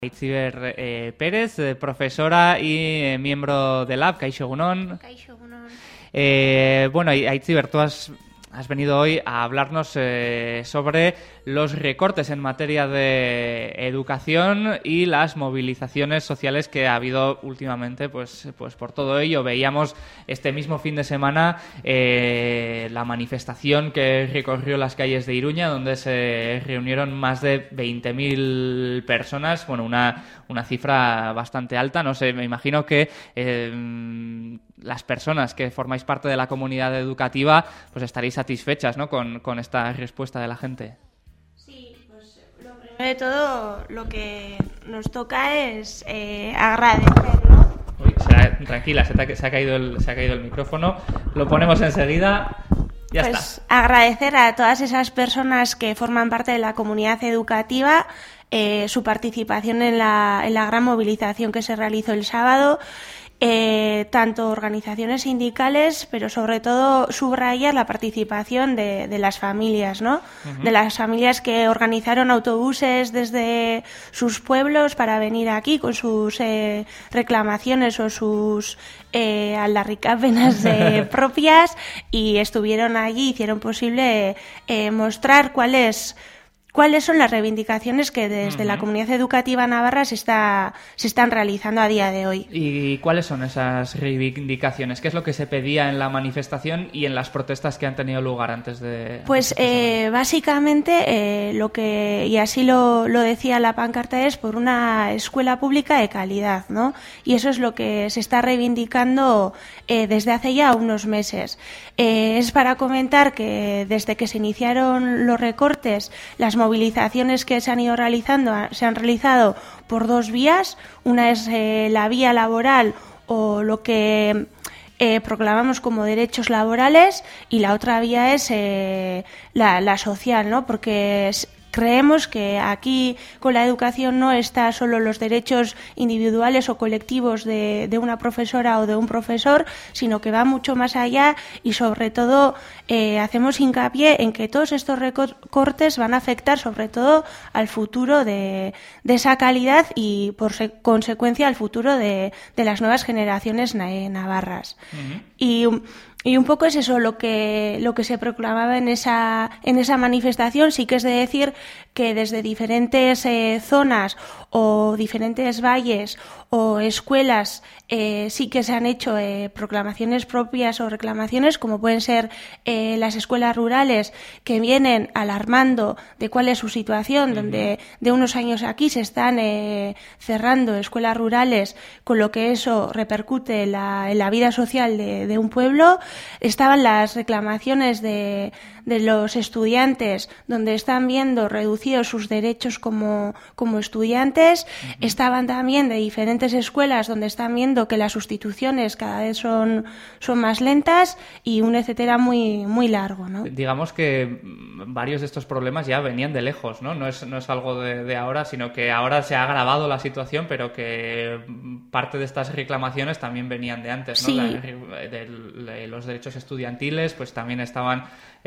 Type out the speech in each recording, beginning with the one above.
Aitziber Pérez, profesora y miembro del Lab. Kaixo egunon. Kaixo egunon. Bueno, Aitziber, tú has venido hoy a hablarnos sobre los recortes en materia de educación y las movilizaciones sociales que ha habido últimamente, pues por todo ello. Veíamos este mismo fin de semana la manifestación que recorrió las calles de Iruña, donde se reunieron más de 20.000 personas. Bueno, una cifra bastante alta. No sé, me imagino que las personas que formáis parte de la comunidad educativa pues estaréis satisfechas, ¿no?, con esta respuesta de la gente. Sí, pues lo primero de todo, lo que nos toca es agradecer, ¿no? Uy, tranquila, se ha caído el micrófono. Lo ponemos enseguida. Ya pues está. Agradecer a todas esas personas que forman parte de la comunidad educativa su participación en la gran movilización que se realizó el sábado. Tanto organizaciones sindicales, pero sobre todo subrayar la participación de las familias, ¿no? Uh-huh. De las familias que organizaron autobuses desde sus pueblos para venir aquí con sus reclamaciones o sus aldarrikapenas propias, y estuvieron allí, hicieron posible mostrar cuáles son las reivindicaciones que desde la comunidad educativa navarra se están realizando a día de hoy. ¿Y cuáles son esas reivindicaciones? ¿Qué es lo que se pedía en la manifestación y en las protestas que han tenido lugar antes de...? Pues básicamente lo que, y así lo decía la pancarta, es por una escuela pública de calidad, ¿no? Y eso es lo que se está reivindicando desde hace ya unos meses. Es para comentar que desde que se iniciaron los recortes, las movilizaciones que se han ido realizando se han realizado por dos vías. Una es la vía laboral, o lo que proclamamos como derechos laborales, y la otra vía es la social, ¿no? Porque creemos que aquí con la educación no está solo los derechos individuales o colectivos de una profesora o de un profesor, sino que va mucho más allá, y sobre todo hacemos hincapié en que todos estos recortes van a afectar sobre todo al futuro de esa calidad y por consecuencia al futuro de las nuevas generaciones navarras. Uh-huh. Y un poco es eso lo que se proclamaba en esa manifestación. Sí que es de decir que desde diferentes zonas o diferentes valles o escuelas sí que se han hecho proclamaciones propias o reclamaciones, como pueden ser las escuelas rurales, que vienen alarmando de cuál es su situación, donde de unos años aquí se están cerrando escuelas rurales, con lo que eso repercute en la vida social de un pueblo. Estaban las reclamaciones de los estudiantes, donde están viendo reducidos sus derechos como estudiantes. Uh-huh. Estaban también de diferentes escuelas, donde están viendo que las sustituciones cada vez son más lentas, y un etcétera muy, muy largo, ¿no? Digamos que varios de estos problemas ya venían de lejos, ¿no? No es algo de ahora, sino que ahora se ha agravado la situación, pero que parte de estas reclamaciones también venían de antes, ¿no? Sí. De los derechos estudiantiles, pues también estaban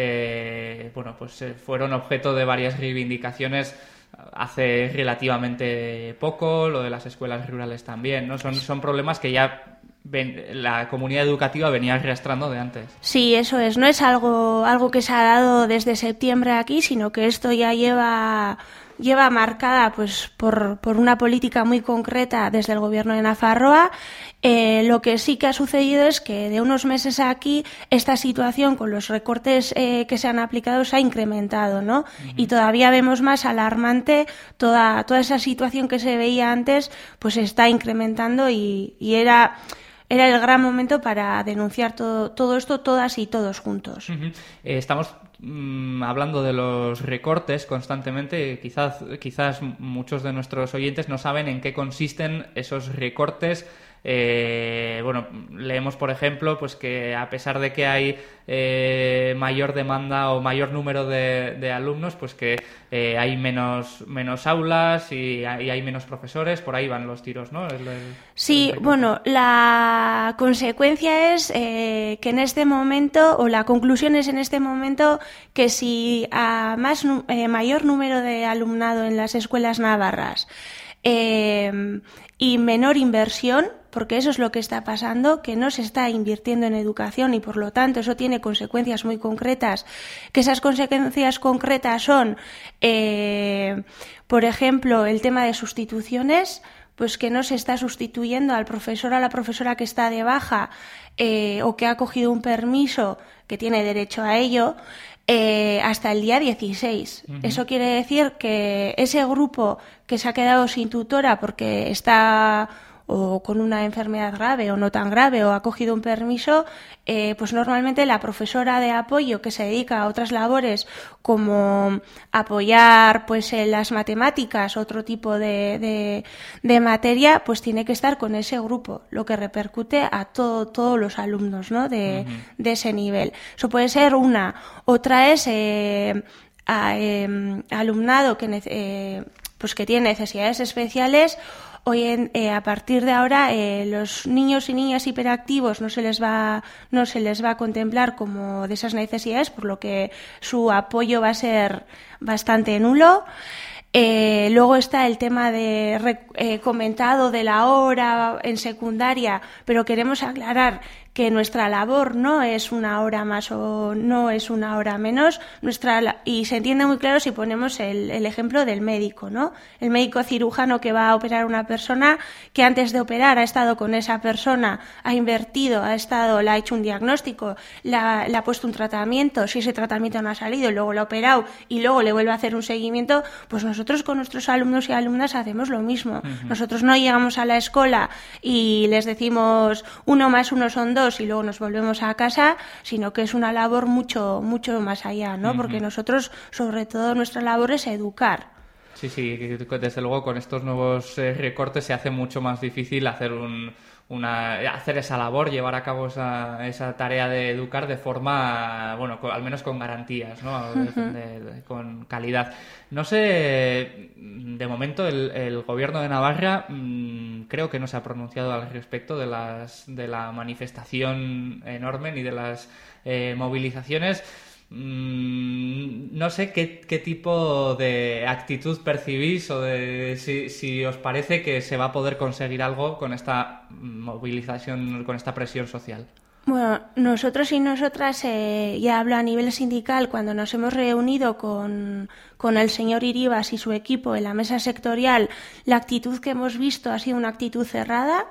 fueron objeto de varias reivindicaciones hace relativamente poco. Lo de las escuelas rurales también, ¿no? Son problemas que ya la comunidad educativa venía arrastrando de antes. Sí, eso es. No es algo que se ha dado desde septiembre aquí, sino que esto ya lleva marcada pues por una política muy concreta desde el gobierno de Nafarroa. Lo que sí que ha sucedido es que de unos meses aquí esta situación con los recortes que se han aplicado se ha incrementado, ¿no? Uh-huh. Y todavía vemos más alarmante toda esa situación que se veía antes, pues se está incrementando, y era el gran momento para denunciar todo esto, todas y todos juntos. Uh-huh. Estamos hablando de los recortes constantemente. Quizás muchos de nuestros oyentes no saben en qué consisten esos recortes. Leemos, por ejemplo, pues que a pesar de que hay mayor demanda o mayor número de alumnos, pues que hay menos aulas y hay menos profesores. Por ahí van los tiros, ¿no? Sí, bueno, la consecuencia es que en este momento, o la conclusión es en este momento, que si a mayor número de alumnado en las escuelas navarras y menor inversión, porque eso es lo que está pasando, que no se está invirtiendo en educación y por lo tanto eso tiene consecuencias muy concretas, que esas consecuencias concretas son, por ejemplo, el tema de sustituciones, pues que no se está sustituyendo al profesor o a la profesora que está de baja o que ha cogido un permiso, que tiene derecho a ello, hasta el día 16. Uh-huh. Eso quiere decir que ese grupo que se ha quedado sin tutora porque está o con una enfermedad grave o no tan grave o ha cogido un permiso, pues normalmente la profesora de apoyo que se dedica a otras labores como apoyar pues en las matemáticas, otro tipo de materia, pues tiene que estar con ese grupo, lo que repercute a todos los alumnos, ¿no? de ese nivel. Eso puede ser una. Otra es alumnado pues que tiene necesidades especiales. Hoy a partir de ahora los niños y niñas hiperactivos no se les va a contemplar como de esas necesidades, por lo que su apoyo va a ser bastante nulo. Luego está el tema comentado de la hora en secundaria, pero queremos aclarar que nuestra labor no es una hora más o no es una hora menos, y se entiende muy claro si ponemos el ejemplo del médico, ¿no? El médico cirujano que va a operar a una persona, que antes de operar ha estado con esa persona, ha invertido, le ha hecho un diagnóstico, le ha puesto un tratamiento, si ese tratamiento no ha salido, luego lo ha operado y luego le vuelve a hacer un seguimiento, pues nosotros con nuestros alumnos y alumnas hacemos lo mismo. Uh-huh. Nosotros no llegamos a la escuela y les decimos 1 más 1 son 2 y luego nos volvemos a casa, sino que es una labor mucho más allá, ¿no? Uh-huh. Porque nosotros, sobre todo, nuestra labor es educar. Sí, desde luego con estos nuevos recortes se hace mucho más difícil hacer esa labor, llevar a cabo esa tarea de educar de forma, bueno, al menos con garantías, ¿no? Uh-huh. Con calidad. No sé, de momento el gobierno de Navarra creo que no se ha pronunciado al respecto de la manifestación enorme ni de las movilizaciones. No sé qué tipo de actitud percibís o si os parece que se va a poder conseguir algo con esta movilización, con esta presión social. Bueno, nosotros y nosotras, ya hablo a nivel sindical, cuando nos hemos reunido con el señor Iribas y su equipo en la mesa sectorial, la actitud que hemos visto ha sido una actitud cerrada,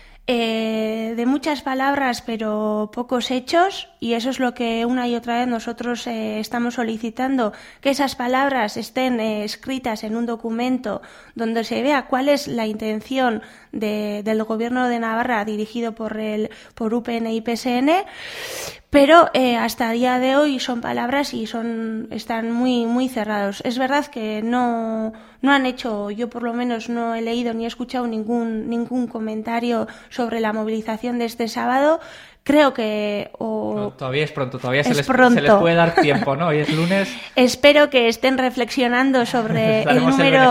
de muchas palabras pero pocos hechos, y eso es lo que una y otra vez nosotros estamos solicitando, que esas palabras estén escritas en un documento donde se vea cuál es la intención del gobierno de Navarra dirigido por UPN y PSN, pero hasta el día de hoy son palabras y están muy cerrados. Es verdad que no han hecho, yo por lo menos no he leído ni he escuchado ningún comentario sobre la movilización de este sábado. Creo que... todavía es pronto, todavía se les puede dar tiempo, ¿no? Hoy es lunes. Espero que estén reflexionando sobre el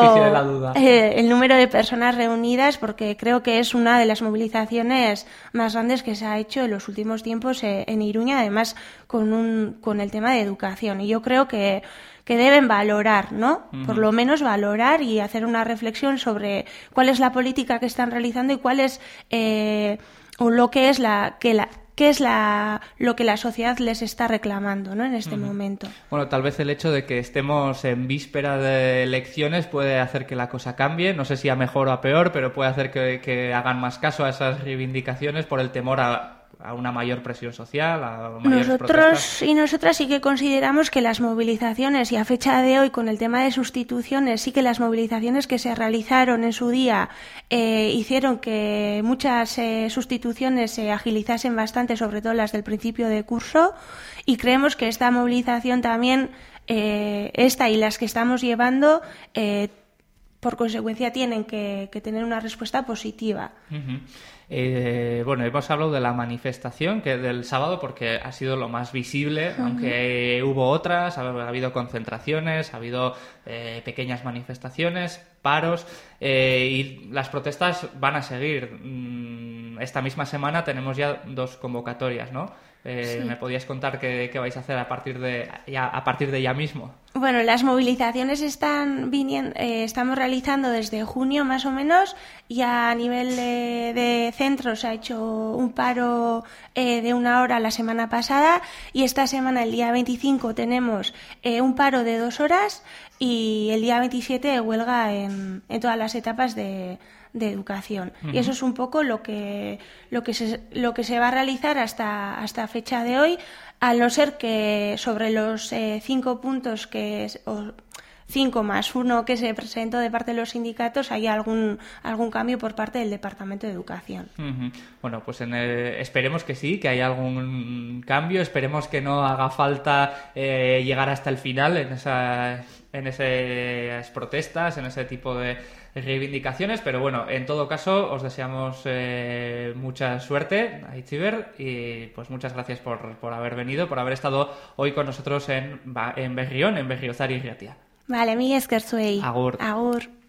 número de personas reunidas, porque creo que es una de las movilizaciones más grandes que se ha hecho en los últimos tiempos en Iruña, además con el tema de educación. Y yo creo que deben valorar, ¿no? Uh-huh. Por lo menos valorar y hacer una reflexión sobre cuál es la política que están realizando y cuál es o lo que es lo que la sociedad les está reclamando, ¿no? En este momento. Bueno, tal vez el hecho de que estemos en víspera de elecciones puede hacer que la cosa cambie, no sé si a mejor o a peor, pero puede hacer que hagan más caso a esas reivindicaciones por el temor a una mayor presión social, a mayores Nosotros protestas. Y nosotras sí que consideramos que las movilizaciones, y a fecha de hoy con el tema de sustituciones, sí que las movilizaciones que se realizaron en su día hicieron que muchas sustituciones se agilizasen bastante, sobre todo las del principio de curso, y creemos que esta movilización también, esta y las que estamos llevando, por consecuencia tienen que tener una respuesta positiva. Uh-huh. Bueno, hemos hablado de la manifestación del sábado porque ha sido lo más visible, uh-huh. Aunque hubo otras, ha habido concentraciones, ha habido pequeñas manifestaciones, paros, y las protestas van a seguir. Esta misma semana tenemos ya 2 convocatorias, ¿no? Sí. ¿Me podías contar qué vais a hacer a partir de ya mismo? Bueno, las movilizaciones estamos realizando desde junio más o menos, y a nivel de centro se ha hecho un paro de 1 hora la semana pasada, y esta semana, el día 25, tenemos un paro de 2 horas, y el día 27 huelga en todas las etapas de educación. Y eso es un poco lo que se va a realizar hasta fecha de hoy, al no ser que sobre los 5 puntos o 5 más 1 que se presentó de parte de los sindicatos haya algún cambio por parte del Departamento de Educación. Bueno, pues esperemos que sí, que haya algún cambio. Esperemos que no haga falta llegar hasta el final en esas protestas, en ese tipo de reivindicaciones, pero bueno, en todo caso os deseamos mucha suerte a Aitziber, y pues muchas gracias por haber venido, por haber estado hoy con nosotros en Berrión, en Berriozar y Ratia. Vale, mi esker zuei. Agur. Agur.